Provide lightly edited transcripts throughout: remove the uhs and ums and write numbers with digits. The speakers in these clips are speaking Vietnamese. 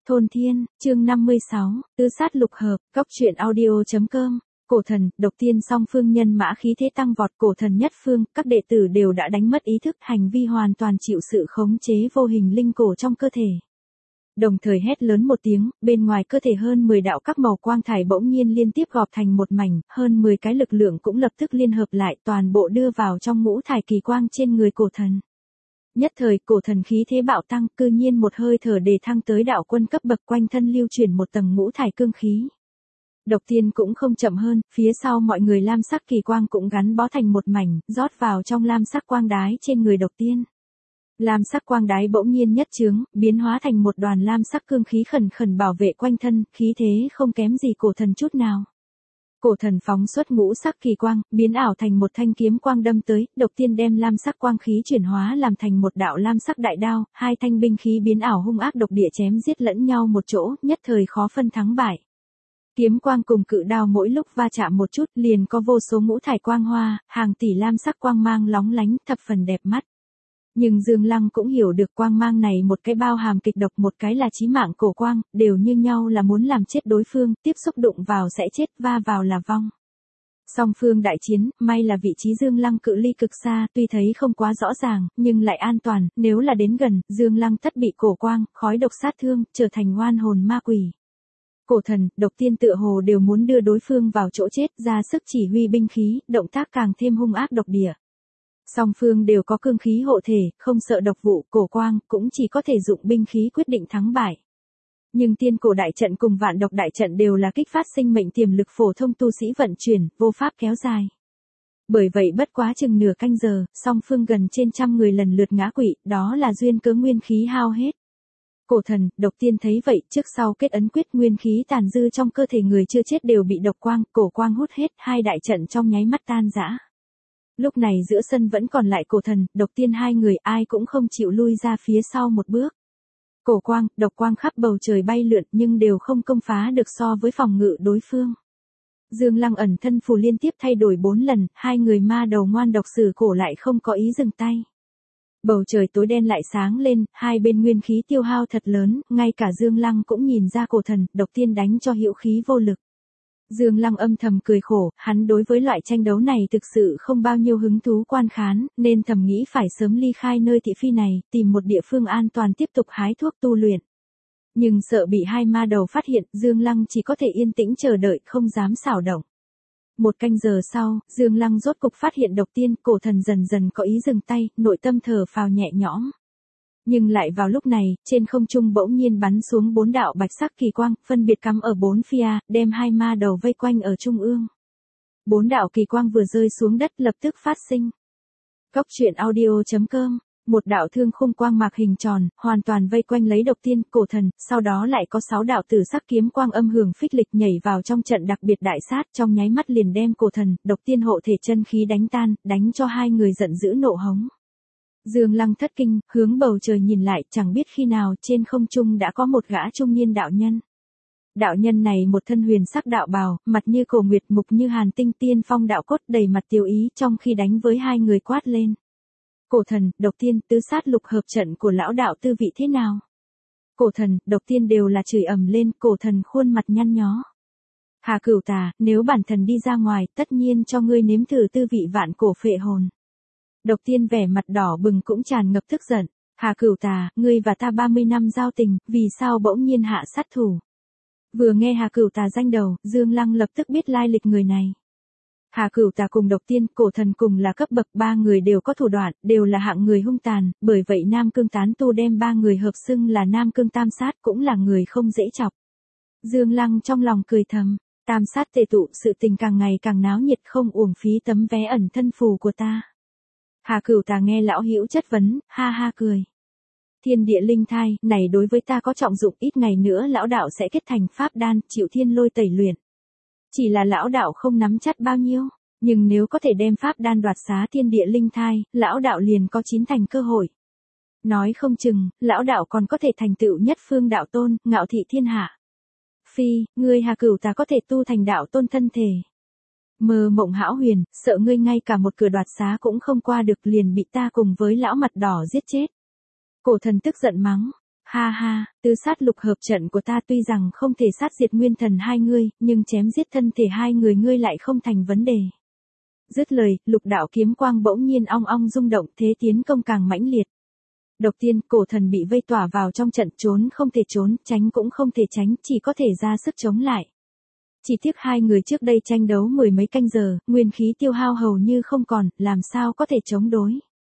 Thôn Thiên, chương 56, tứ sát lục hợp, góc truyện audio.com. Cổ thần, độc tiên song phương nhân mã khí thế tăng vọt, cổ thần nhất phương, các đệ tử đều đã đánh mất ý thức, hành vi hoàn toàn chịu sự khống chế vô hình linh cổ trong cơ thể. Đồng thời hét lớn một tiếng, bên ngoài cơ thể hơn 10 đạo các màu quang thải bỗng nhiên liên tiếp gọp thành một mảnh, hơn 10 cái lực lượng cũng lập tức liên hợp lại, toàn bộ đưa vào trong ngũ thải kỳ quang trên người cổ thần. Nhất thời cổ thần khí thế bạo tăng, cư nhiên một hơi thở đề thăng tới đạo quân cấp bậc, quanh thân lưu chuyển một tầng ngũ thải cương khí. Độc tiên cũng không chậm hơn, phía sau mọi người lam sắc kỳ quang cũng gắn bó thành một mảnh, rót vào trong lam sắc quang đái trên người độc tiên. Lam sắc quang đái bỗng nhiên nhất chướng, biến hóa thành một đoàn lam sắc cương khí khẩn khẩn bảo vệ quanh thân, khí thế không kém gì cổ thần chút nào. Cổ thần phóng xuất ngũ sắc kỳ quang, biến ảo thành một thanh kiếm quang đâm tới, độc tiên đem lam sắc quang khí chuyển hóa làm thành một đạo lam sắc đại đao, hai thanh binh khí biến ảo hung ác độc địa chém giết lẫn nhau một chỗ, nhất thời khó phân thắng bại. Kiếm quang cùng cự đao mỗi lúc va chạm một chút, liền có vô số ngũ thải quang hoa, hàng tỷ lam sắc quang mang lóng lánh, thập phần đẹp mắt. Nhưng Dương Lăng cũng hiểu được quang mang này một cái bao hàm kịch độc, một cái là chí mạng cổ quang, đều như nhau là muốn làm chết đối phương, tiếp xúc đụng vào sẽ chết, va vào là vong. Song phương đại chiến, may là vị trí Dương Lăng cự ly cực xa, tuy thấy không quá rõ ràng, nhưng lại an toàn, nếu là đến gần, Dương Lăng tất bị cổ quang, khói độc sát thương, trở thành oan hồn ma quỷ. Cổ thần, độc tiên tựa hồ đều muốn đưa đối phương vào chỗ chết, ra sức chỉ huy binh khí, động tác càng thêm hung ác độc địa. Song phương đều có cương khí hộ thể, không sợ độc vụ, cổ quang, cũng chỉ có thể dụng binh khí quyết định thắng bại. Nhưng tiên cổ đại trận cùng vạn độc đại trận đều là kích phát sinh mệnh tiềm lực phổ thông tu sĩ vận chuyển, vô pháp kéo dài. Bởi vậy bất quá chừng nửa canh giờ, song phương gần trên trăm người lần lượt ngã quỵ, đó là duyên cớ nguyên khí hao hết. Cổ thần, độc tiên thấy vậy, trước sau kết ấn quyết, nguyên khí tàn dư trong cơ thể người chưa chết đều bị độc quang, cổ quang hút hết, hai đại trận trong nháy mắt tan rã. Lúc này giữa sân vẫn còn lại cổ thần, độc tiên hai người, ai cũng không chịu lui ra phía sau một bước. Cổ quang, độc quang khắp bầu trời bay lượn nhưng đều không công phá được so với phòng ngự đối phương. Dương Lăng ẩn thân phù liên tiếp thay đổi 4 lần, hai người ma đầu ngoan độc sử cổ lại không có ý dừng tay. Bầu trời tối đen lại sáng lên, hai bên nguyên khí tiêu hao thật lớn, ngay cả Dương Lăng cũng nhìn ra cổ thần, độc tiên đánh cho hữu khí vô lực. Dương Lăng âm thầm cười khổ, hắn đối với loại tranh đấu này thực sự không bao nhiêu hứng thú quan khán, nên thầm nghĩ phải sớm ly khai nơi thị phi này, tìm một địa phương an toàn tiếp tục hái thuốc tu luyện. Nhưng sợ bị hai ma đầu phát hiện, Dương Lăng chỉ có thể yên tĩnh chờ đợi, không dám xảo động. Một canh giờ sau, Dương Lăng rốt cục phát hiện độc tiên, cổ thần dần dần có ý dừng tay, nội tâm thở phào nhẹ nhõm. Nhưng lại vào lúc này, trên không trung bỗng nhiên bắn xuống 4 đạo bạch sắc kỳ quang, phân biệt cắm ở 4 phía, đem hai ma đầu vây quanh ở trung ương. 4 đạo kỳ quang vừa rơi xuống đất lập tức phát sinh. Góc truyện audio.com. Một đạo thương khung quang mạc hình tròn, hoàn toàn vây quanh lấy độc tiên, cổ thần, sau đó lại có 6 đạo tử sắc kiếm quang âm hưởng phích lịch nhảy vào trong trận đặc biệt đại sát, trong nháy mắt liền đem cổ thần, độc tiên hộ thể chân khí đánh tan, đánh cho hai người giận dữ nộ hống. Dương Lăng thất kinh, hướng bầu trời nhìn lại, chẳng biết khi nào trên không trung đã có một gã trung niên đạo nhân. Đạo nhân này một thân huyền sắc đạo bào, mặt như cổ nguyệt, mục như hàn tinh, tiên phong đạo cốt, đầy mặt tiêu ý, trong khi đánh với hai người quát lên. Cổ thần, độc tiên, tứ sát lục hợp trận của lão đạo tư vị thế nào? Cổ thần, độc tiên đều là chửi ầm lên, cổ thần khuôn mặt nhăn nhó. Hà Cửu Tà, nếu bản thần đi ra ngoài, tất nhiên cho ngươi nếm thử tư vị vạn cổ phệ hồn. Độc tiên vẻ mặt đỏ bừng cũng tràn ngập tức giận. Hà Cửu Tà, ngươi và ta 30 năm giao tình, vì sao bỗng nhiên hạ sát thủ? Vừa nghe Hà Cửu Tà danh đầu, Dương Lăng lập tức biết lai lịch người này. Hà Cửu Tà cùng độc tiên, cổ thần cùng là cấp bậc, ba người đều có thủ đoạn, đều là hạng người hung tàn, bởi vậy Nam Cương tán tu đem ba người hợp xưng là Nam Cương tam sát, cũng là người không dễ chọc. Dương Lăng trong lòng cười thầm, tam sát tề tụ, sự tình càng ngày càng náo nhiệt, không uổng phí tấm vé ẩn thân phù của ta. Hà Cửu Tà nghe lão hữu chất vấn, ha ha cười. Thiên địa linh thai, này đối với ta có trọng dụng, ít ngày nữa lão đạo sẽ kết thành pháp đan, chịu thiên lôi tẩy luyện. Chỉ là lão đạo không nắm chắc bao nhiêu, nhưng nếu có thể đem pháp đan đoạt xá thiên địa linh thai, lão đạo liền có 9 thành cơ hội. Nói không chừng, lão đạo còn có thể thành tựu nhất phương đạo tôn, ngạo thị thiên hạ. Phi, ngươi Hà Cửu Tà có thể tu thành đạo tôn thân thể. Mơ mộng hão huyền, sợ ngươi ngay cả một cửa đoạt xá cũng không qua được, liền bị ta cùng với lão mặt đỏ giết chết. Cổ thần tức giận mắng, Ha ha, tứ sát lục hợp trận của ta tuy rằng không thể sát diệt nguyên thần hai ngươi, nhưng chém giết thân thể hai người ngươi lại không thành vấn đề. Dứt lời, lục đạo kiếm quang bỗng nhiên ong ong rung động, thế tiến công càng mãnh liệt. Độc tiên, cổ thần bị vây tỏa vào trong trận, trốn không thể trốn, tránh cũng không thể tránh, chỉ có thể ra sức chống lại. Chỉ tiếc hai người trước đây tranh đấu mười mấy canh giờ, nguyên khí tiêu hao hầu như không còn, làm sao có thể chống đối.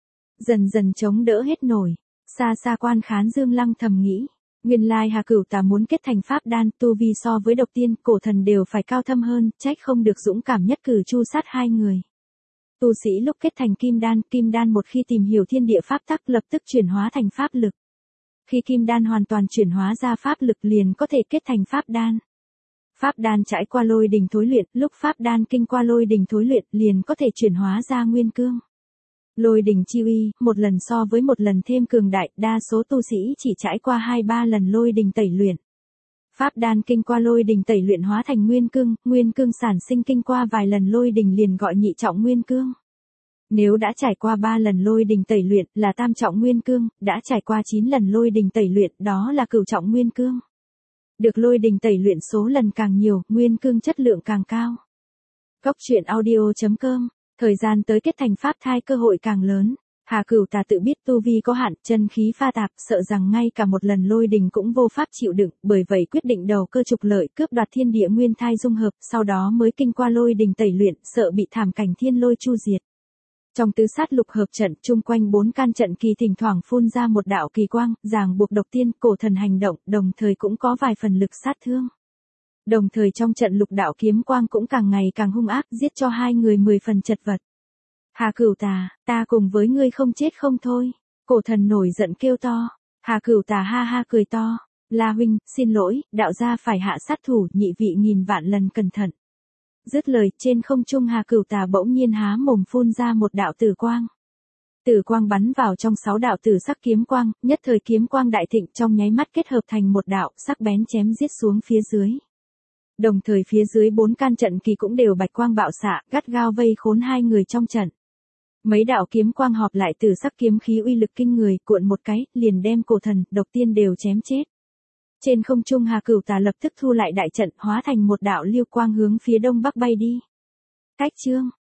Dần dần chống đỡ hết nổi. Xa xa Quan Khán Dương Lăng thầm nghĩ, nguyên lai Hà Cửu Tà muốn kết thành pháp đan, tu vi so với độc tiên, cổ thần đều phải cao thâm hơn, trách không được dũng cảm nhất cử chu sát hai người. Tu sĩ lúc kết thành kim đan một khi tìm hiểu thiên địa pháp tắc lập tức chuyển hóa thành pháp lực. Khi kim đan hoàn toàn chuyển hóa ra pháp lực liền có thể kết thành pháp đan. Pháp đan trải qua lôi đỉnh thối luyện, lúc pháp đan kinh qua lôi đỉnh thối luyện liền có thể chuyển hóa ra nguyên cương. Lôi đỉnh chi uy, một lần so với một lần thêm cường đại, đa số tu sĩ chỉ trải qua 2-3 lần lôi đỉnh tẩy luyện. Pháp đan kinh qua lôi đỉnh tẩy luyện hóa thành nguyên cương sản sinh kinh qua vài lần lôi đỉnh liền gọi nhị trọng nguyên cương. Nếu đã trải qua 3 lần lôi đỉnh tẩy luyện là tam trọng nguyên cương, đã trải qua 9 lần lôi đỉnh tẩy luyện đó là cửu trọng nguyên cương. Được lôi đỉnh tẩy luyện số lần càng nhiều, nguyên cương chất lượng càng cao. Góc truyện audio.com, thời gian tới kết thành pháp thai cơ hội càng lớn. Hà Cửu Tà tự biết tu vi có hạn, chân khí pha tạp, sợ rằng ngay cả một lần lôi đỉnh cũng vô pháp chịu đựng, bởi vậy quyết định đầu cơ trục lợi, cướp đoạt thiên địa nguyên thai dung hợp, sau đó mới kinh qua lôi đỉnh tẩy luyện, sợ bị thảm cảnh thiên lôi chu diệt. Trong tứ sát lục hợp trận, chung quanh 4 can trận kỳ thỉnh thoảng phun ra một đạo kỳ quang, ràng buộc độc tiên, cổ thần hành động, đồng thời cũng có vài phần lực sát thương. Đồng thời trong trận lục đạo kiếm quang cũng càng ngày càng hung ác, giết cho hai người 10 phần chật vật. Hà Cửu Tà, ta cùng với ngươi không chết không thôi. Cổ thần nổi giận kêu to. Hà Cửu Tà ha ha cười to. La huynh, xin lỗi, đạo gia phải hạ sát thủ, nhị vị nghìn vạn lần cẩn thận. Dứt lời, trên không trung Hà Cửu Tà bỗng nhiên há mồm phun ra một đạo tử quang. Tử quang bắn vào trong 6 đạo tử sắc kiếm quang, nhất thời kiếm quang đại thịnh, trong nháy mắt kết hợp thành một đạo sắc bén chém giết xuống phía dưới. Đồng thời phía dưới 4 can trận kỳ cũng đều bạch quang bạo xạ, gắt gao vây khốn hai người trong trận. Mấy đạo kiếm quang họp lại từ sắc kiếm khí uy lực kinh người, cuộn một cái, liền đem cổ thần, độc tiên đều chém chết. Trên không trung Hà Cửu Tà lập tức thu lại đại trận, hóa thành một đạo lưu quang hướng phía đông bắc bay đi. Cách chương